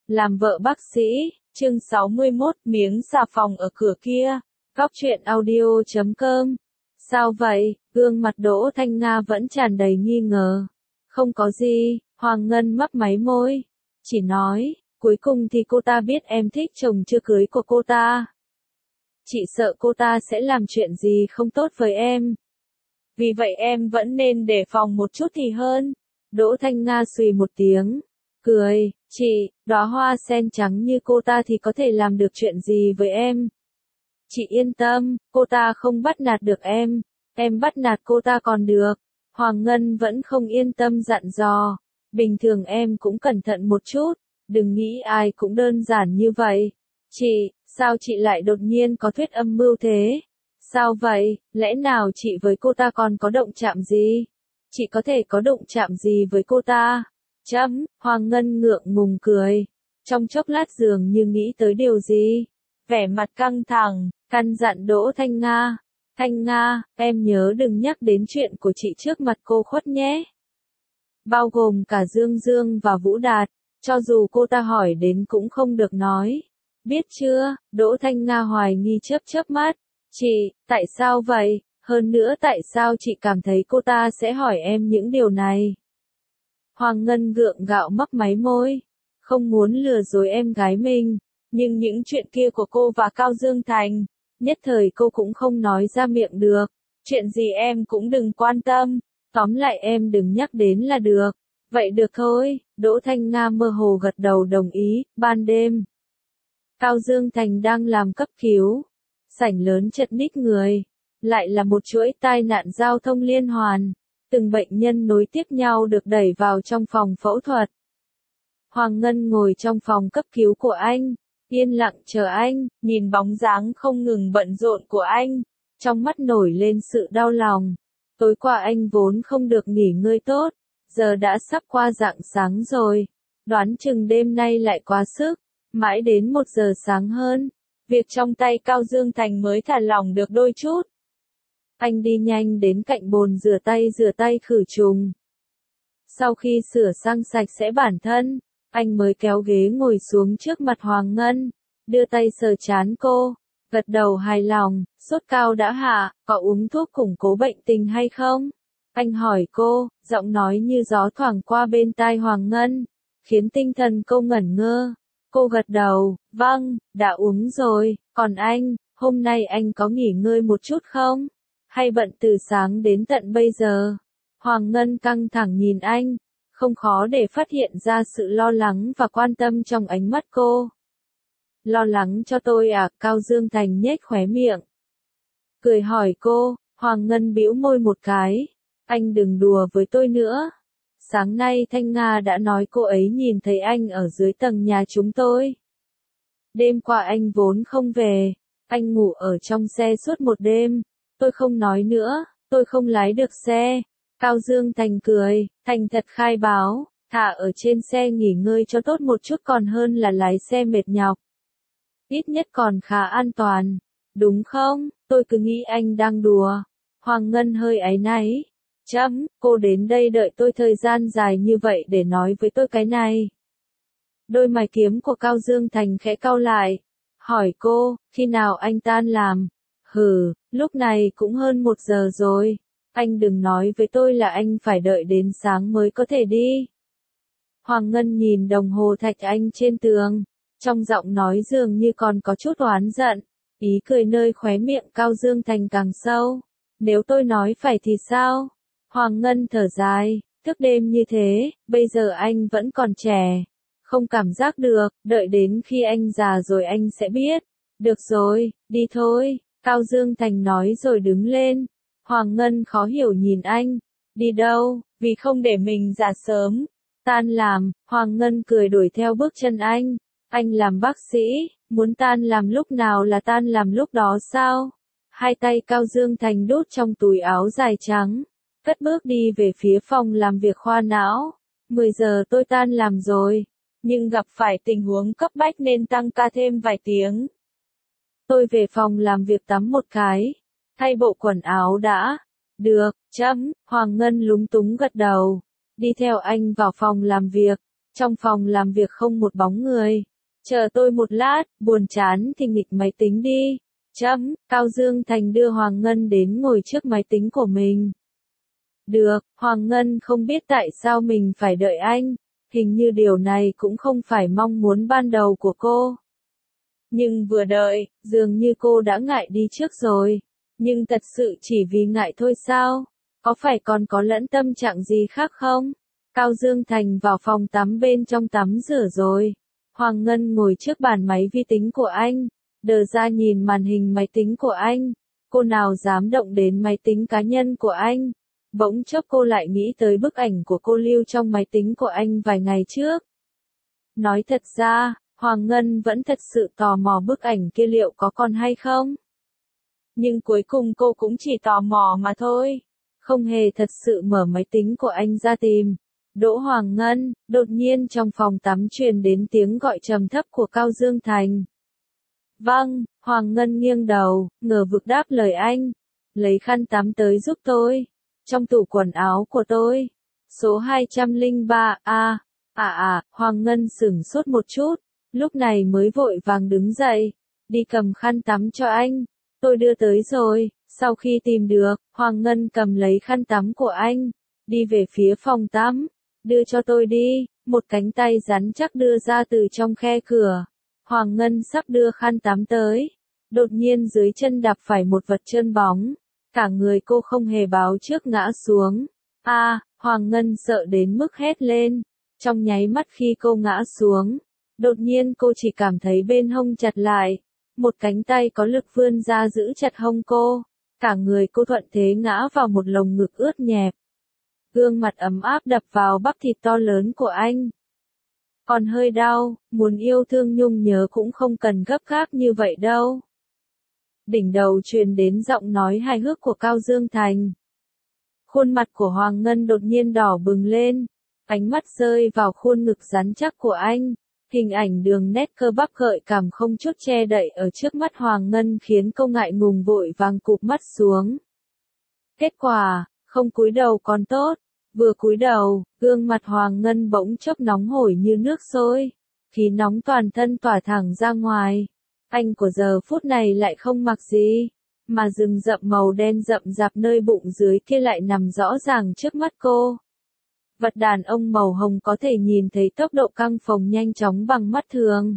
Làm vợ bác sĩ, chương 61, miếng xà phòng ở cửa kia. Góc truyện audio.com. Sao vậy? Gương mặt Đỗ Thanh Nga vẫn tràn đầy nghi ngờ. Không có gì, Hoàng Ngân mấp máy môi. Chỉ nói, cuối cùng thì cô ta biết em thích chồng chưa cưới của cô ta. Chị sợ cô ta sẽ làm chuyện gì không tốt với em. Vì vậy em vẫn nên đề phòng một chút thì hơn. Đỗ Thanh Nga xùy một tiếng. Cười, chị, đóa hoa sen trắng như cô ta thì có thể làm được chuyện gì với em. Chị yên tâm, cô ta không bắt nạt được em bắt nạt cô ta còn được. Hoàng Ngân vẫn không yên tâm dặn dò. Bình thường em cũng cẩn thận một chút, đừng nghĩ ai cũng đơn giản như vậy. Chị, sao chị lại đột nhiên có thuyết âm mưu thế? Sao vậy, lẽ nào chị với cô ta còn có động chạm gì? Chị có thể có động chạm gì với cô ta? Hoàng Ngân ngượng ngùng cười. Trong chốc lát dường như nghĩ tới điều gì. Vẻ mặt căng thẳng, căn dặn Đỗ Thanh Nga. Thanh Nga, em nhớ đừng nhắc đến chuyện của chị trước mặt cô Khuất nhé. Bao gồm cả Dương Dương và Vũ Đạt, cho dù cô ta hỏi đến cũng không được nói. Biết chưa? Đỗ Thanh Nga hoài nghi chớp mắt. Chị, tại sao vậy? Hơn nữa tại sao chị cảm thấy cô ta sẽ hỏi em những điều này? Hoàng Ngân gượng gạo mấp máy môi. Không muốn lừa dối em gái mình, nhưng những chuyện kia của cô và Cao Dương Thành, nhất thời cô cũng không nói ra miệng được. Chuyện gì em cũng đừng quan tâm, tóm lại em đừng nhắc đến là được. Vậy được thôi, Đỗ Thanh Nga mơ hồ gật đầu đồng ý. Ban đêm, Cao Dương Thành đang làm cấp cứu. Sảnh lớn chật ních người. Lại là một chuỗi tai nạn giao thông liên hoàn. Từng bệnh nhân nối tiếp nhau được đẩy vào trong phòng phẫu thuật. Hoàng Ngân ngồi trong phòng cấp cứu của anh, yên lặng chờ anh, nhìn bóng dáng không ngừng bận rộn của anh, trong mắt nổi lên sự đau lòng. Tối qua anh vốn không được nghỉ ngơi tốt, giờ đã sắp qua rạng sáng rồi, đoán chừng đêm nay lại quá sức, mãi đến 1 giờ sáng hơn, việc trong tay Cao Dương Thành mới thả lỏng được đôi chút. Anh đi nhanh đến cạnh bồn rửa tay khử trùng. Sau khi sửa sang sạch sẽ bản thân, anh mới kéo ghế ngồi xuống trước mặt Hoàng Ngân, đưa tay sờ trán cô, gật đầu hài lòng. Sốt cao đã hạ, có uống thuốc củng cố bệnh tình hay không? Anh hỏi cô, giọng nói như gió thoảng qua bên tai Hoàng Ngân, khiến tinh thần cô ngẩn ngơ. Cô gật đầu, vâng, đã uống rồi. Còn anh, hôm nay anh có nghỉ ngơi một chút không? Hay bận từ sáng đến tận bây giờ? Hoàng Ngân căng thẳng nhìn anh, không khó để phát hiện ra sự lo lắng và quan tâm trong ánh mắt cô. Lo lắng cho tôi à? Cao Dương Thành nhếch khóe miệng, cười hỏi cô. Hoàng Ngân bĩu môi một cái. Anh đừng đùa với tôi nữa. Sáng nay Thanh Nga đã nói cô ấy nhìn thấy anh ở dưới tầng nhà chúng tôi. Đêm qua anh vốn không về, anh ngủ ở trong xe suốt một đêm. Tôi không nói nữa, tôi không lái được xe. Cao Dương Thành cười, thành thật khai báo, thả ở trên xe nghỉ ngơi cho tốt một chút còn hơn là lái xe mệt nhọc. Ít nhất còn khá an toàn, đúng không? Tôi cứ nghĩ anh đang đùa. Hoàng Ngân hơi áy náy. Cô đến đây đợi tôi thời gian dài như vậy để nói với tôi cái này. Đôi mày kiếm của Cao Dương Thành khẽ cau lại, hỏi cô, khi nào anh tan làm? Lúc này cũng hơn 1 giờ rồi. Anh đừng nói với tôi là anh phải đợi đến sáng mới có thể đi. Hoàng Ngân nhìn đồng hồ thạch anh trên tường, trong giọng nói dường như còn có chút oán giận, ý cười nơi khóe miệng Cao Dương Thành càng sâu. Nếu tôi nói phải thì sao? Hoàng Ngân thở dài, thức đêm như thế, bây giờ anh vẫn còn trẻ, không cảm giác được, đợi đến khi anh già rồi anh sẽ biết. Được rồi, đi thôi, Cao Dương Thành nói rồi đứng lên. Hoàng Ngân khó hiểu nhìn anh. Đi đâu? Vì không để mình già sớm. Tan làm, Hoàng Ngân cười đuổi theo bước chân anh. Anh làm bác sĩ, muốn tan làm lúc nào là tan làm lúc đó sao? Hai tay Cao Dương Thành đút trong túi áo dài trắng, cất bước đi về phía phòng làm việc khoa não. 10 giờ tôi tan làm rồi, nhưng gặp phải tình huống cấp bách nên tăng ca thêm vài tiếng. Tôi về phòng làm việc tắm một cái, thay bộ quần áo đã. Được, Hoàng Ngân lúng túng gật đầu, đi theo anh vào phòng làm việc. Trong phòng làm việc không một bóng người. Chờ tôi một lát, buồn chán thì nghịch máy tính đi. Cao Dương Thành đưa Hoàng Ngân đến ngồi trước máy tính của mình. Được, Hoàng Ngân không biết tại sao mình phải đợi anh. Hình như điều này cũng không phải mong muốn ban đầu của cô. Nhưng vừa đợi, dường như cô đã ngại đi trước rồi. Nhưng thật sự chỉ vì ngại thôi sao? Có phải còn có lẫn tâm trạng gì khác không? Cao Dương Thành vào phòng tắm bên trong tắm rửa rồi. Hoàng Ngân ngồi trước bàn máy vi tính của anh. Đờ ra nhìn màn hình máy tính của anh. Cô nào dám động đến máy tính cá nhân của anh? Bỗng chốc cô lại nghĩ tới bức ảnh của cô lưu trong máy tính của anh vài ngày trước. Nói thật ra, Hoàng Ngân vẫn thật sự tò mò bức ảnh kia liệu có còn hay không. Nhưng cuối cùng cô cũng chỉ tò mò mà thôi. Không hề thật sự mở máy tính của anh ra tìm. Đỗ Hoàng Ngân, đột nhiên trong phòng tắm truyền đến tiếng gọi trầm thấp của Cao Dương Thành. Vâng, Hoàng Ngân nghiêng đầu, ngờ vực đáp lời anh. Lấy khăn tắm tới giúp tôi. Trong tủ quần áo của tôi. Số 203, Hoàng Ngân sửng sốt một chút. Lúc này mới vội vàng đứng dậy. Đi cầm khăn tắm cho anh. Tôi đưa tới rồi. Sau khi tìm được, Hoàng Ngân cầm lấy khăn tắm của anh. Đi về phía phòng tắm. Đưa cho tôi đi. Một cánh tay rắn chắc đưa ra từ trong khe cửa. Hoàng Ngân sắp đưa khăn tắm tới. Đột nhiên dưới chân đạp phải một vật trơn bóng. Cả người cô không hề báo trước ngã xuống. Hoàng Ngân sợ đến mức hét lên. Trong nháy mắt khi cô ngã xuống, đột nhiên cô chỉ cảm thấy bên hông chặt lại. Một cánh tay có lực vươn ra giữ chặt hông cô. Cả người cô thuận thế ngã vào một lồng ngực ướt nhẹp. Gương mặt ấm áp đập vào bắp thịt to lớn của anh. Còn hơi đau, muốn yêu thương nhung nhớ cũng không cần gấp gáp như vậy đâu. Đỉnh đầu truyền đến giọng nói hài hước của Cao Dương Thành. Khuôn mặt của Hoàng Ngân đột nhiên đỏ bừng lên. Ánh mắt rơi vào khuôn ngực rắn chắc của anh. Hình ảnh đường nét cơ bắp gợi cảm không chút che đậy ở trước mắt Hoàng Ngân khiến cô ngại ngùng vội vàng cụp mắt xuống. Kết quả, không cúi đầu còn tốt. Vừa cúi đầu, gương mặt Hoàng Ngân bỗng chốc nóng hổi như nước sôi. Khí nóng toàn thân tỏa thẳng ra ngoài. Anh của giờ phút này lại không mặc gì, mà rừng rậm màu đen rậm rạp nơi bụng dưới kia lại nằm rõ ràng trước mắt cô. Vật đàn ông màu hồng có thể nhìn thấy tốc độ căng phồng nhanh chóng bằng mắt thường.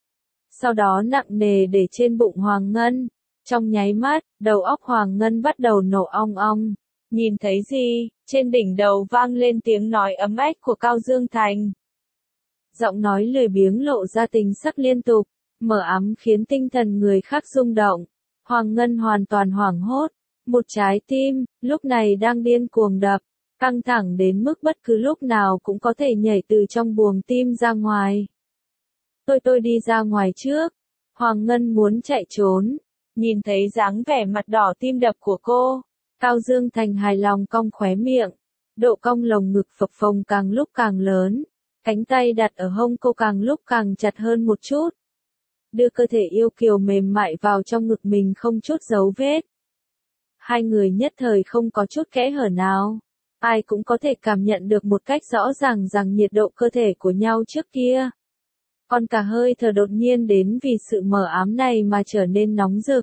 Sau đó nặng nề để trên bụng Hoàng Ngân. Trong nháy mắt, đầu óc Hoàng Ngân bắt đầu nổ ong ong. Nhìn thấy gì? Trên đỉnh đầu vang lên tiếng nói ấm ách của Cao Dương Thành. Giọng nói lười biếng lộ ra tình sắc liên tục, mờ ám khiến tinh thần người khác rung động. Hoàng Ngân hoàn toàn hoảng hốt. Một trái tim, lúc này đang điên cuồng đập, căng thẳng đến mức bất cứ lúc nào cũng có thể nhảy từ trong buồng tim ra ngoài. Tôi đi ra ngoài trước. Hoàng Ngân muốn chạy trốn. Nhìn thấy dáng vẻ mặt đỏ tim đập của cô, Cao Dương Thành hài lòng cong khóe miệng. Độ cong lồng ngực phập phồng càng lúc càng lớn. Cánh tay đặt ở hông cô càng lúc càng chặt hơn một chút. Đưa cơ thể yêu kiều mềm mại vào trong ngực mình không chút dấu vết. Hai người nhất thời không có chút kẽ hở nào. Ai cũng có thể cảm nhận được một cách rõ ràng rằng nhiệt độ cơ thể của nhau trước kia. Còn cả hơi thở đột nhiên đến vì sự mờ ám này mà trở nên nóng rực.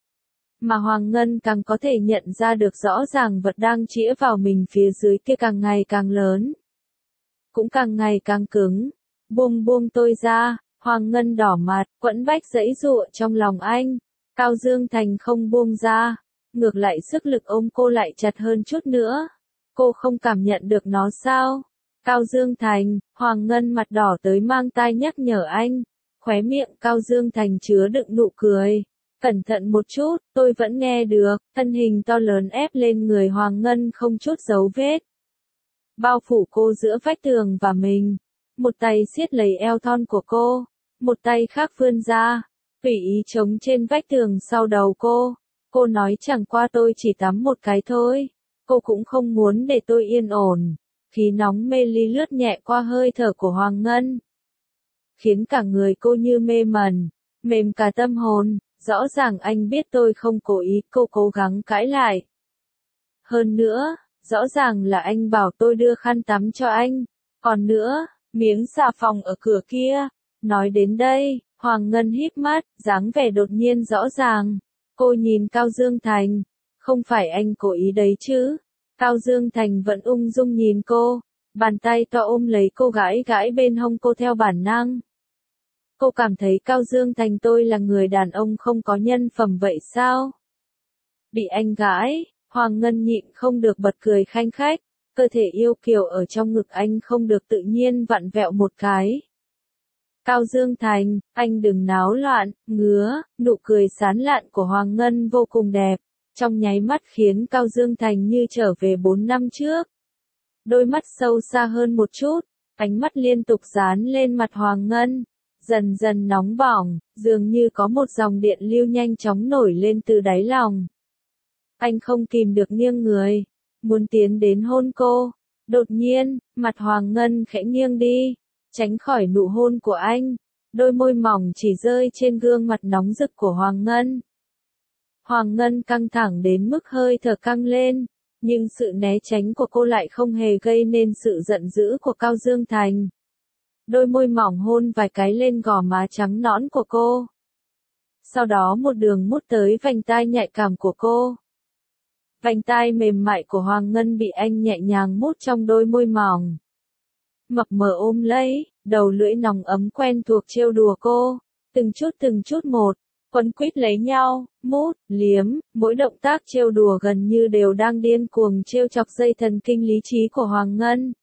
Mà Hoàng Ngân càng có thể nhận ra được rõ ràng vật đang chĩa vào mình phía dưới kia càng ngày càng lớn. Cũng càng ngày càng cứng. Buông tôi ra. Hoàng Ngân đỏ mặt, quẫn bách giãy giụa trong lòng anh. Cao Dương Thành không buông ra. Ngược lại sức lực ôm cô lại chặt hơn chút nữa. Cô không cảm nhận được nó sao? Cao Dương Thành, Hoàng Ngân mặt đỏ tới mang tai nhắc nhở anh. Khóe miệng Cao Dương Thành chứa đựng nụ cười. Cẩn thận một chút, tôi vẫn nghe được. Thân hình to lớn ép lên người Hoàng Ngân không chút dấu vết. Bao phủ cô giữa vách tường và mình. Một tay siết lấy eo thon của cô. Một tay khác vươn ra. Tùy ý chống trên vách tường sau đầu cô. Cô nói chẳng qua tôi chỉ tắm một cái thôi. Cô cũng không muốn để tôi yên ổn. Khí nóng mê ly lướt nhẹ qua hơi thở của Hoàng Ngân. Khiến cả người cô như mê mẩn, mềm cả tâm hồn. Rõ ràng anh biết tôi không cố ý, cô cố gắng cãi lại. Hơn nữa, rõ ràng là anh bảo tôi đưa khăn tắm cho anh. Còn nữa, miếng xà phòng ở cửa kia. Nói đến đây, Hoàng Ngân híp mắt, dáng vẻ đột nhiên rõ ràng. Cô nhìn Cao Dương Thành. Không phải anh cố ý đấy chứ? Cao Dương Thành vẫn ung dung nhìn cô. Bàn tay to ôm lấy cô gãi gãi bên hông cô theo bản năng. Cô cảm thấy Cao Dương Thành tôi là người đàn ông không có nhân phẩm vậy sao? Bị anh gãi, Hoàng Ngân nhịn không được bật cười khanh khách. Cơ thể yêu kiều ở trong ngực anh không được tự nhiên vặn vẹo một cái. Cao Dương Thành, anh đừng náo loạn, ngứa, nụ cười sán lạn của Hoàng Ngân vô cùng đẹp. Trong nháy mắt khiến Cao Dương Thành như trở về 4 năm trước. Đôi mắt sâu xa hơn một chút, ánh mắt liên tục dán lên mặt Hoàng Ngân. Dần dần nóng bỏng, dường như có một dòng điện lưu nhanh chóng nổi lên từ đáy lòng. Anh không kìm được nghiêng người, muốn tiến đến hôn cô. Đột nhiên, mặt Hoàng Ngân khẽ nghiêng đi, tránh khỏi nụ hôn của anh. Đôi môi mỏng chỉ rơi trên gương mặt nóng rực của Hoàng Ngân. Hoàng Ngân căng thẳng đến mức hơi thở căng lên, nhưng sự né tránh của cô lại không hề gây nên sự giận dữ của Cao Dương Thành. Đôi môi mỏng hôn vài cái lên gò má trắng nõn của cô. Sau đó một đường mút tới vành tai nhạy cảm của cô. Vành tai mềm mại của Hoàng Ngân bị anh nhẹ nhàng mút trong đôi môi mỏng. Mập mờ ôm lấy, đầu lưỡi nòng ấm quen thuộc trêu đùa cô, từng chút một, quấn quýt lấy nhau, mút, liếm, mỗi động tác trêu đùa gần như đều đang điên cuồng trêu chọc dây thần kinh lý trí của Hoàng Ngân.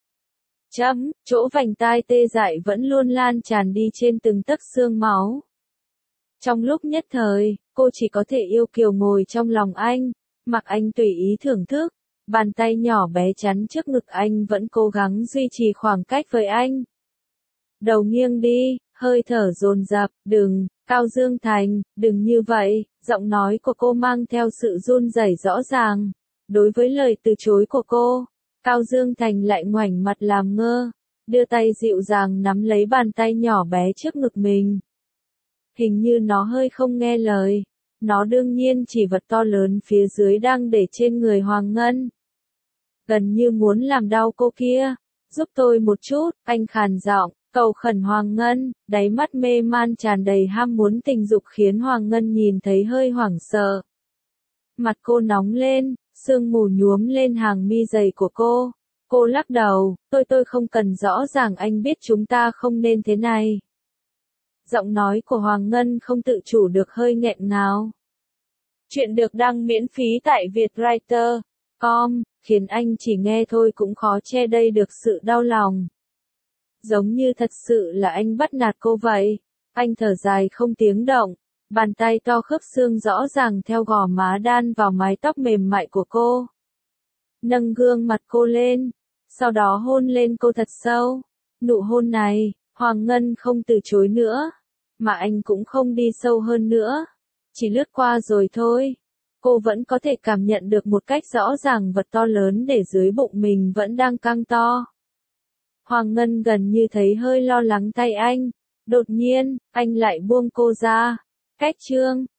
Chỗ vành tai tê dại vẫn luôn lan tràn đi trên từng tấc xương máu. Trong lúc nhất thời, cô chỉ có thể yêu kiều ngồi trong lòng anh, mặc anh tùy ý thưởng thức, bàn tay nhỏ bé chắn trước ngực anh vẫn cố gắng duy trì khoảng cách với anh. Đầu nghiêng đi, hơi thở dồn dập, đừng, Cao Dương Thành, đừng như vậy, giọng nói của cô mang theo sự run rẩy rõ ràng. Đối với lời từ chối của cô, Cao Dương Thành lại ngoảnh mặt làm ngơ, đưa tay dịu dàng nắm lấy bàn tay nhỏ bé trước ngực mình. Hình như nó hơi không nghe lời, nó đương nhiên chỉ vật to lớn phía dưới đang để trên người Hoàng Ngân. Gần như muốn làm đau cô kia, giúp tôi một chút, anh khàn giọng, cầu khẩn Hoàng Ngân, đáy mắt mê man tràn đầy ham muốn tình dục khiến Hoàng Ngân nhìn thấy hơi hoảng sợ. Mặt cô nóng lên, sương mù nhuốm lên hàng mi dày của cô. Cô lắc đầu, tôi không cần, rõ ràng anh biết chúng ta không nên thế này. Giọng nói của Hoàng Ngân không tự chủ được hơi nghẹn ngào. Chuyện được đăng miễn phí tại vietwriter.com, khiến anh chỉ nghe thôi cũng khó che đây được sự đau lòng. Giống như thật sự là anh bắt nạt cô vậy. Anh thở dài không tiếng động, bàn tay to khớp xương rõ ràng theo gò má đan vào mái tóc mềm mại của cô. Nâng gương mặt cô lên, sau đó hôn lên cô thật sâu. Nụ hôn này, Hoàng Ngân không từ chối nữa, mà anh cũng không đi sâu hơn nữa. Chỉ lướt qua rồi thôi. Cô vẫn có thể cảm nhận được một cách rõ ràng vật to lớn để dưới bụng mình vẫn đang căng to. Hoàng Ngân gần như thấy hơi lo lắng tay anh. Đột nhiên, anh lại buông cô ra. Cách chương